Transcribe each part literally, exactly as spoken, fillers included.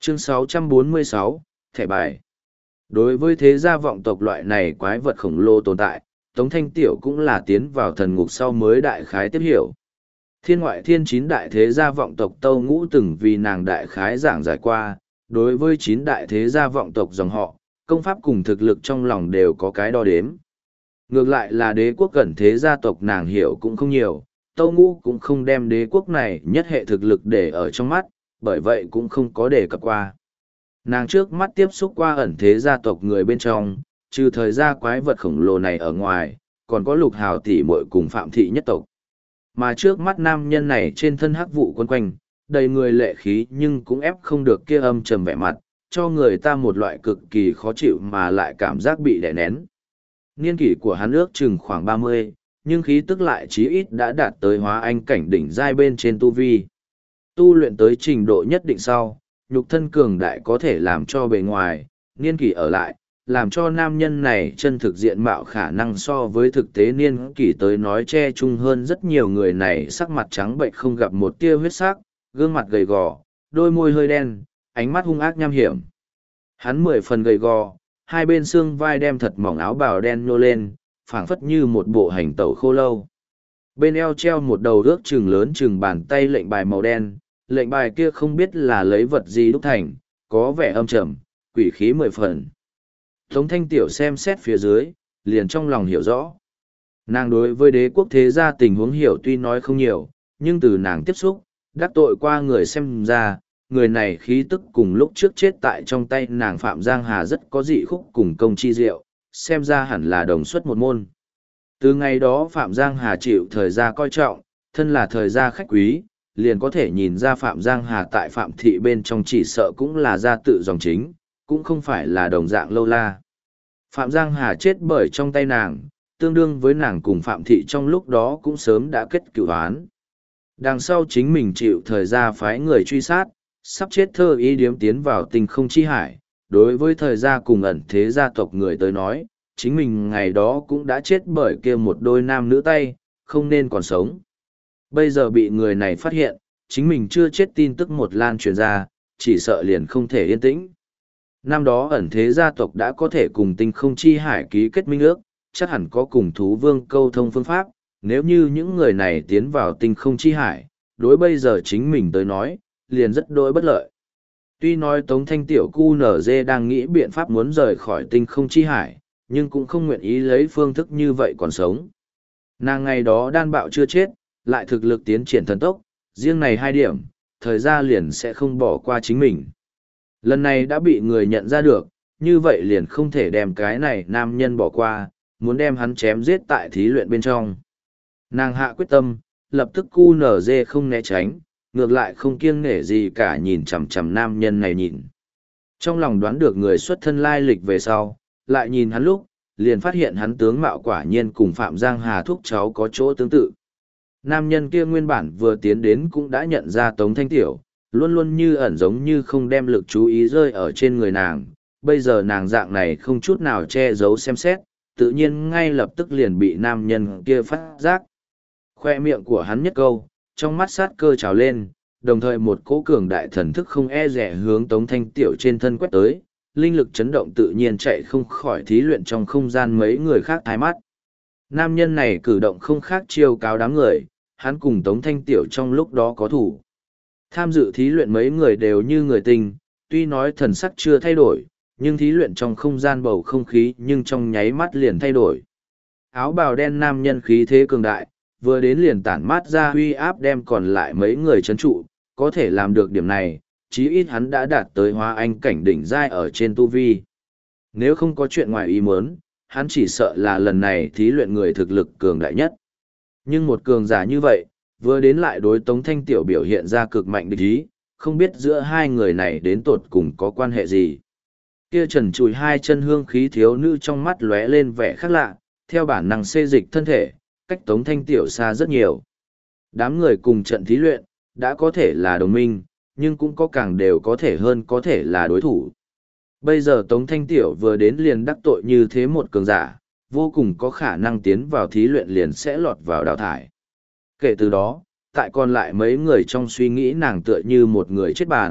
Chương sáu trăm bốn mươi sáu, thẻ bài. Đối với thế gia vọng tộc loại này quái vật khổng lồ tồn tại, Tống Thanh Tiểu cũng là tiến vào thần ngục sau mới đại khái tiếp hiểu. Thiên ngoại thiên chín đại thế gia vọng tộc Tâu Ngũ từng vì nàng đại khái giảng giải qua, đối với chín đại thế gia vọng tộc dòng họ, công pháp cùng thực lực trong lòng đều có cái đo đếm. Ngược lại là đế quốc cẩn thế gia tộc nàng hiểu cũng không nhiều, Tâu Ngũ cũng không đem đế quốc này nhất hệ thực lực để ở trong mắt, bởi vậy cũng không có đề cập qua. Nàng trước mắt tiếp xúc qua ẩn thế gia tộc người bên trong, trừ thời gia quái vật khổng lồ này ở ngoài, còn có lục hào tỷ muội cùng phạm thị nhất tộc. Mà trước mắt nam nhân này trên thân hắc vụ quấn quanh, đầy người lệ khí nhưng cũng ép không được kia âm trầm vẻ mặt, cho người ta một loại cực kỳ khó chịu mà lại cảm giác bị đè nén. Niên kỷ của hắn ước chừng khoảng ba mươi, nhưng khí tức lại chí ít đã đạt tới hóa anh cảnh đỉnh giai bên trên tu vi. Tu luyện tới trình độ nhất định sau, nhục thân cường đại có thể làm cho bề ngoài, niên kỷ ở lại, làm cho nam nhân này chân thực diện mạo khả năng so với thực tế niên kỷ tới nói che chung hơn rất nhiều người này sắc mặt trắng bệnh không gặp một tia huyết sắc, gương mặt gầy gò, đôi môi hơi đen, ánh mắt hung ác nham hiểm. Hắn mười phần gầy gò, hai bên xương vai đem thật mỏng áo bào đen nhô lên, phảng phất như một bộ hành tẩu khô lâu. Bên eo treo một đầu ước chừng lớn chừng bàn tay lệnh bài màu đen, lệnh bài kia không biết là lấy vật gì đúc thành, có vẻ âm trầm, quỷ khí mười phần. Tống Thanh Tiểu xem xét phía dưới, liền trong lòng hiểu rõ. Nàng đối với đế quốc thế gia tình huống hiểu tuy nói không nhiều, nhưng từ nàng tiếp xúc, đắc tội qua người xem ra, người này khí tức cùng lúc trước chết tại trong tay nàng Phạm Giang Hà rất có dị khúc cùng công chi diệu, xem ra hẳn là đồng xuất một môn. Từ ngày đó Phạm Giang Hà chịu thời gia coi trọng, thân là thời gia khách quý, liền có thể nhìn ra Phạm Giang Hà tại Phạm Thị bên trong chỉ sợ cũng là gia tự dòng chính, cũng không phải là đồng dạng lâu la. Phạm Giang Hà chết bởi trong tay nàng, tương đương với nàng cùng Phạm Thị trong lúc đó cũng sớm đã kết cửu án. Đằng sau chính mình chịu thời gia phái người truy sát, sắp chết thơ ý điếm tiến vào tình không chi hải. Đối với thời gia cùng ẩn thế gia tộc người tới nói, chính mình ngày đó cũng đã chết bởi kia một đôi nam nữ tay, không nên còn sống. Bây giờ bị người này phát hiện, chính mình chưa chết tin tức một lan truyền ra, chỉ sợ liền không thể yên tĩnh. Năm đó ẩn thế gia tộc đã có thể cùng tinh không chi hải ký kết minh ước, chắc hẳn có cùng thú vương câu thông phương pháp, nếu như những người này tiến vào tinh không chi hải, đối bây giờ chính mình tới nói, liền rất đối bất lợi. Tuy nói Tống Thanh Tiểu cu nở dê đang nghĩ biện pháp muốn rời khỏi tinh không chi hải, nhưng cũng không nguyện ý lấy phương thức như vậy còn sống. Nàng ngày đó đan bạo chưa chết, lại thực lực tiến triển thần tốc, riêng này hai điểm, thời gian liền sẽ không bỏ qua chính mình. Lần này đã bị người nhận ra được, như vậy liền không thể đem cái này nam nhân bỏ qua, muốn đem hắn chém giết tại thí luyện bên trong. Nàng hạ quyết tâm, lập tức cu nở dê không né tránh, ngược lại không kiêng nể gì cả nhìn chằm chằm nam nhân này nhìn. Trong lòng đoán được người xuất thân lai lịch về sau, lại nhìn hắn lúc, liền phát hiện hắn tướng mạo quả nhiên cùng Phạm Giang Hà thúc cháu có chỗ tương tự. Nam nhân kia nguyên bản vừa tiến đến cũng đã nhận ra Tống Thanh Tiểu, luôn luôn như ẩn giống như không đem lực chú ý rơi ở trên người nàng. Bây giờ nàng dạng này không chút nào che giấu xem xét, tự nhiên ngay lập tức liền bị nam nhân kia phát giác. Khoe miệng của hắn nhất câu, trong mắt sát cơ trào lên, đồng thời một cỗ cường đại thần thức không e rẻ hướng Tống Thanh Tiểu trên thân quét tới, linh lực chấn động tự nhiên chạy không khỏi thí luyện trong không gian mấy người khác thái mắt. Nam nhân này cử động không khác chiêu cáo đám người, hắn cùng Tống Thanh Tiểu trong lúc đó có thủ. Tham dự thí luyện mấy người đều như người tình, tuy nói thần sắc chưa thay đổi, nhưng thí luyện trong không gian bầu không khí nhưng trong nháy mắt liền thay đổi. Áo bào đen nam nhân khí thế cường đại, vừa đến liền tản mát ra huy áp đem còn lại mấy người chấn trụ, có thể làm được điểm này, chí ít hắn đã đạt tới hóa anh cảnh đỉnh giai ở trên tu vi. Nếu không có chuyện ngoài ý muốn, hắn chỉ sợ là lần này thí luyện người thực lực cường đại nhất. Nhưng một cường giả như vậy, vừa đến lại đối Tống Thanh Tiểu biểu hiện ra cực mạnh địch ý, không biết giữa hai người này đến tột cùng có quan hệ gì. Kia trần trùi hai chân hương khí thiếu nữ trong mắt lóe lên vẻ khác lạ, theo bản năng xê dịch thân thể, cách Tống Thanh Tiểu xa rất nhiều. Đám người cùng trận thí luyện, đã có thể là đồng minh, nhưng cũng có càng đều có thể hơn có thể là đối thủ. Bây giờ Tống Thanh Tiểu vừa đến liền đắc tội như thế một cường giả, vô cùng có khả năng tiến vào thí luyện liền sẽ lọt vào đào thải. Kể từ đó, tại còn lại mấy người trong suy nghĩ nàng tựa như một người chết bàn,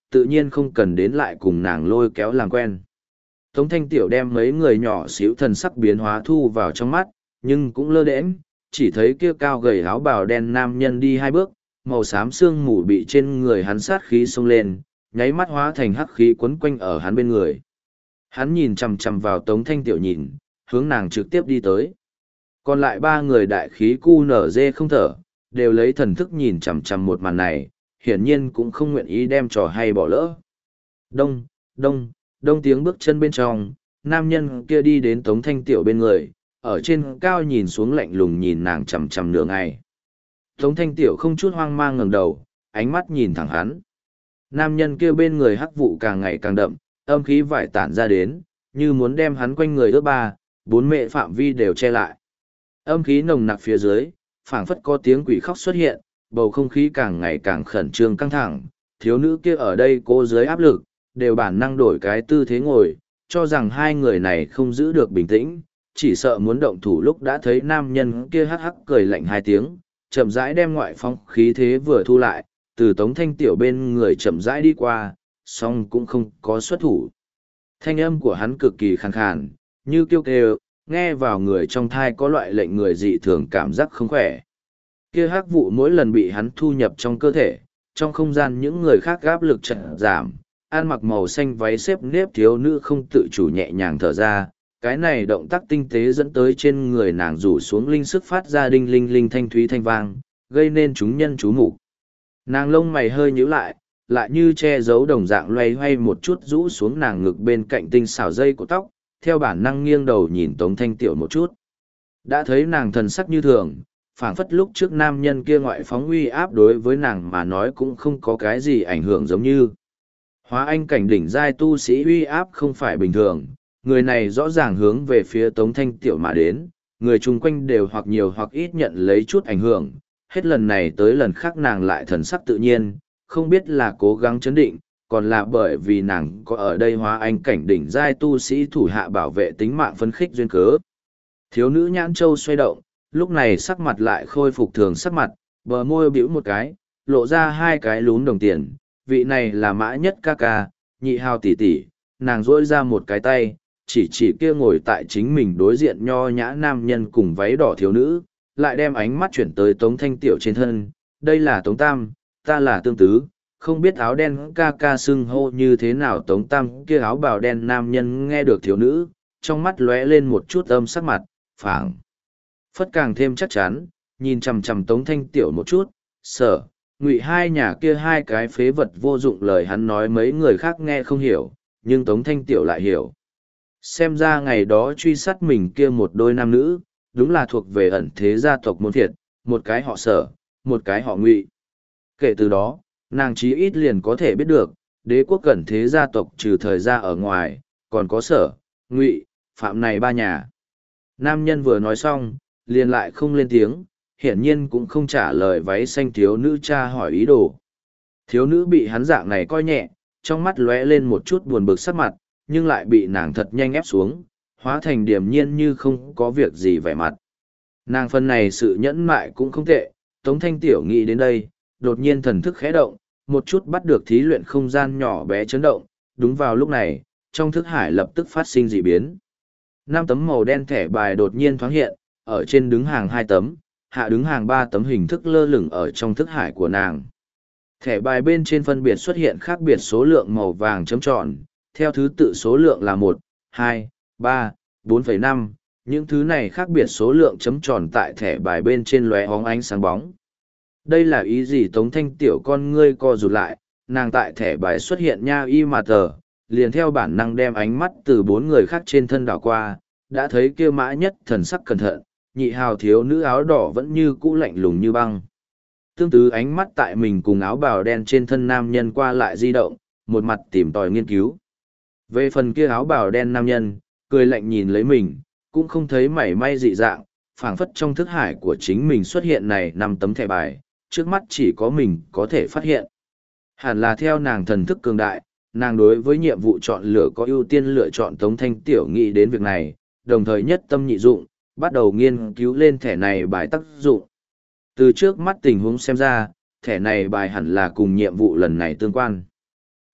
tự nhiên không cần đến lại cùng nàng lôi kéo làm quen. Tống Thanh Tiểu đem mấy người nhỏ xíu thần sắc biến hóa thu vào trong mắt, nhưng cũng lơ đễnh, chỉ thấy kia cao gầy áo bào đen nam nhân đi hai bước, màu xám xương mù bị trên người hắn sát khí xông lên, nháy mắt hóa thành hắc khí quấn quanh ở hắn bên người. Hắn nhìn chằm chằm vào Tống Thanh Tiểu nhìn, hướng nàng trực tiếp đi tới. Còn lại ba người đại khí cu nở dê không thở, đều lấy thần thức nhìn chằm chằm một màn này, hiển nhiên cũng không nguyện ý đem trò hay bỏ lỡ. Đông, đông, đông tiếng bước chân bên trong, nam nhân kia đi đến Tống Thanh Tiểu bên người, ở trên cao nhìn xuống lạnh lùng nhìn nàng chằm chằm nửa ngày. Tống Thanh Tiểu không chút hoang mang ngẩng đầu, ánh mắt nhìn thẳng hắn. Nam nhân kia bên người hắc vụ càng ngày càng đậm, âm khí vải tản ra đến, như muốn đem hắn quanh người ước ba, bốn mệ phạm vi đều che lại. Âm khí nồng nặc phía dưới, phảng phất có tiếng quỷ khóc xuất hiện, bầu không khí càng ngày càng khẩn trương căng thẳng, thiếu nữ kia ở đây cố dưới áp lực, đều bản năng đổi cái tư thế ngồi, cho rằng hai người này không giữ được bình tĩnh, chỉ sợ muốn động thủ lúc đã thấy nam nhân kia hắc hắc cười lạnh hai tiếng, chậm rãi đem ngoại phong khí thế vừa thu lại, từ Tống Thanh Tiểu bên người chậm rãi đi qua, song cũng không có xuất thủ. Thanh âm của hắn cực kỳ khàn khàn, như kêu kêu, nghe vào người trong thai có loại lệnh người dị thường cảm giác không khỏe. Kia hắc vụ mỗi lần bị hắn thu nhập trong cơ thể, trong không gian những người khác áp lực chợt giảm, ăn mặc màu xanh váy xếp nếp thiếu nữ không tự chủ nhẹ nhàng thở ra, cái này động tác tinh tế dẫn tới trên người nàng rủ xuống linh sức phát ra đinh linh linh thanh thúy thanh vang, gây nên chúng nhân chú mục. Nàng lông mày hơi nhíu lại, lại như che giấu đồng dạng loay hoay một chút rũ xuống nàng ngực bên cạnh tinh xảo dây của tóc, theo bản năng nghiêng đầu nhìn Tống Thanh Tiểu một chút. Đã thấy nàng thần sắc như thường, phảng phất lúc trước nam nhân kia ngoại phóng uy áp đối với nàng mà nói cũng không có cái gì ảnh hưởng giống như. Hóa anh cảnh đỉnh giai tu sĩ uy áp không phải bình thường, người này rõ ràng hướng về phía Tống Thanh Tiểu mà đến, người chung quanh đều hoặc nhiều hoặc ít nhận lấy chút ảnh hưởng, hết lần này tới lần khác nàng lại thần sắc tự nhiên, không biết là cố gắng chấn định, còn là bởi vì nàng có ở đây hóa anh cảnh đỉnh giai tu sĩ thủ hạ bảo vệ tính mạng phấn khích duyên cớ. Thiếu nữ nhãn châu xoay động, lúc này sắc mặt lại khôi phục thường sắc mặt, bờ môi bĩu một cái, lộ ra hai cái lún đồng tiền, vị này là Mã Nhất ca ca, Nhị Hào tỷ tỷ, nàng rỗi ra một cái tay, chỉ chỉ kia ngồi tại chính mình đối diện nho nhã nam nhân cùng váy đỏ thiếu nữ, lại đem ánh mắt chuyển tới Tống Thanh Tiểu trên thân, đây là Tống Tam, ta là Tương Tứ, không biết áo đen ca ca xưng hô như thế nào. Tống Tam kia áo bào đen nam nhân nghe được thiếu nữ, trong mắt lóe lên một chút âm sắc mặt, phảng phất càng thêm chắc chắn, nhìn chằm chằm Tống Thanh Tiểu một chút, sở, ngụy hai nhà kia hai cái phế vật vô dụng lời hắn nói mấy người khác nghe không hiểu, nhưng Tống Thanh Tiểu lại hiểu. Xem ra ngày đó truy sát mình kia một đôi nam nữ, đúng là thuộc về ẩn thế gia tộc môn thiệt, một cái họ sở, một cái họ ngụy. Kể từ đó, nàng chí ít liền có thể biết được, đế quốc ẩn thế gia tộc trừ thời gia ở ngoài, còn có sở, ngụy, phạm này ba nhà. Nam nhân vừa nói xong, liền lại không lên tiếng, hiển nhiên cũng không trả lời váy xanh thiếu nữ cha hỏi ý đồ. Thiếu nữ bị hắn dạng này coi nhẹ, trong mắt lóe lên một chút buồn bực sắc mặt, nhưng lại bị nàng thật nhanh ép xuống, hóa thành điềm nhiên như không có việc gì vẻ mặt. Nàng phần này sự nhẫn mại cũng không tệ, Tống Thanh Tiểu nghĩ đến đây, đột nhiên thần thức khẽ động, một chút bắt được thí luyện không gian nhỏ bé chấn động, đúng vào lúc này, trong thức hải lập tức phát sinh dị biến. Năm tấm màu đen thẻ bài đột nhiên thoáng hiện, ở trên đứng hàng hai tấm, hạ đứng hàng ba tấm hình thức lơ lửng ở trong thức hải của nàng. Thẻ bài bên trên phân biệt xuất hiện khác biệt số lượng màu vàng chấm tròn, theo thứ tự số lượng là một, hai, ba, bốn phẩy năm, những thứ này khác biệt số lượng chấm tròn tại thẻ bài bên trên lóe hóng ánh sáng bóng. Đây là ý gì? Tống Thanh Tiểu con ngươi co rụt lại, nàng tại thẻ bài xuất hiện nha y mà tờ, liền theo bản năng đem ánh mắt từ bốn người khác trên thân đảo qua, đã thấy kia Mã Nhất thần sắc cẩn thận, Nhị Hào thiếu nữ áo đỏ vẫn như cũ lạnh lùng như băng. Tương Tứ ánh mắt tại mình cùng áo bào đen trên thân nam nhân qua lại di động, một mặt tìm tòi nghiên cứu. Về phần kia áo bào đen nam nhân, cười lạnh nhìn lấy mình, cũng không thấy mảy may dị dạng, phảng phất trong thức hải của chính mình xuất hiện này năm tấm thẻ bài, trước mắt chỉ có mình có thể phát hiện. Hẳn là theo nàng thần thức cường đại, nàng đối với nhiệm vụ chọn lựa có ưu tiên lựa chọn Tống Thanh Tiểu nghĩ đến việc này, đồng thời nhất tâm nhị dụng, bắt đầu nghiên cứu lên thẻ này bài tác dụng. Từ trước mắt tình huống xem ra, thẻ này bài hẳn là cùng nhiệm vụ lần này tương quan.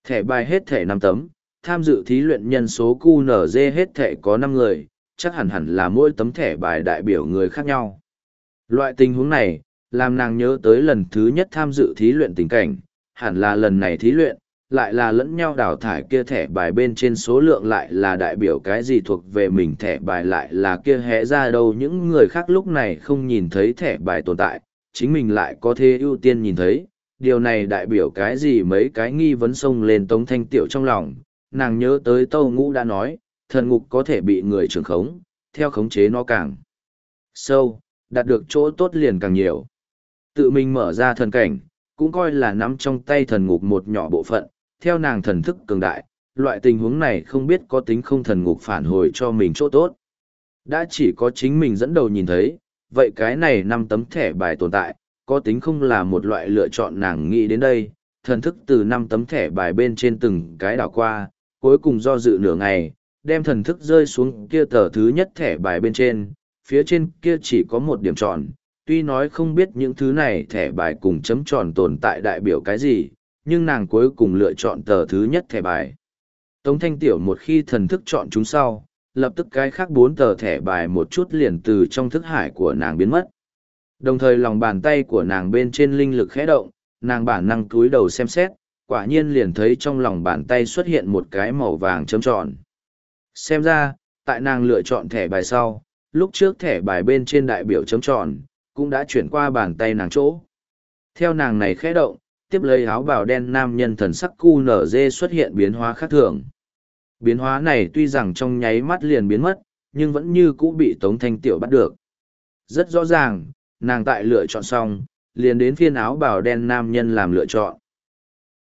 Thẻ bài hết thẻ năm tấm, tham dự thí luyện nhân số quy en giê hết thẻ có năm người, chắc hẳn hẳn là mỗi tấm thẻ bài đại biểu người khác nhau. Loại tình huống này, làm nàng nhớ tới lần thứ nhất tham dự thí luyện tình cảnh, hẳn là lần này thí luyện, lại là lẫn nhau đào thải kia thẻ bài bên trên số lượng lại là đại biểu cái gì thuộc về mình thẻ bài lại là kia hé ra đâu những người khác lúc này không nhìn thấy thẻ bài tồn tại, chính mình lại có thể ưu tiên nhìn thấy. Điều này đại biểu cái gì mấy cái nghi vấn xông lên Tống Thanh Tiểu trong lòng, nàng nhớ tới Tâu Ngũ đã nói, thần ngục có thể bị người trưởng khống, theo khống chế nó càng sâu, đạt được chỗ tốt liền càng nhiều. Tự mình mở ra thần cảnh, cũng coi là nắm trong tay thần ngục một nhỏ bộ phận, theo nàng thần thức cường đại, loại tình huống này không biết có tính không thần ngục phản hồi cho mình chỗ tốt. Đã chỉ có chính mình dẫn đầu nhìn thấy, vậy cái này năm tấm thẻ bài tồn tại, có tính không là một loại lựa chọn nàng nghĩ đến đây, thần thức từ năm tấm thẻ bài bên trên từng cái đảo qua, cuối cùng do dự nửa ngày, đem thần thức rơi xuống kia tờ thứ nhất thẻ bài bên trên, phía trên kia chỉ có một điểm tròn, tuy nói không biết những thứ này thẻ bài cùng chấm tròn tồn tại đại biểu cái gì, nhưng nàng cuối cùng lựa chọn tờ thứ nhất thẻ bài. Tống Thanh Tiểu một khi thần thức chọn chúng sau, lập tức cái khác bốn tờ thẻ bài một chút liền từ trong thức hải của nàng biến mất. Đồng thời lòng bàn tay của nàng bên trên linh lực khẽ động, nàng bản năng cúi đầu xem xét, quả nhiên liền thấy trong lòng bàn tay xuất hiện một cái màu vàng chấm tròn. Xem ra, tại nàng lựa chọn thẻ bài sau, lúc trước thẻ bài bên trên đại biểu chấm tròn, cũng đã chuyển qua bàn tay nàng chỗ. Theo nàng này khẽ động, tiếp lấy áo bào đen nam nhân thần sắc quy en giê xuất hiện biến hóa khác thường. Biến hóa này tuy rằng trong nháy mắt liền biến mất, nhưng vẫn như cũ bị Tống Thanh Tiểu bắt được. Rất rõ ràng, nàng tại lựa chọn xong, liền đến phiên áo bào đen nam nhân làm lựa chọn.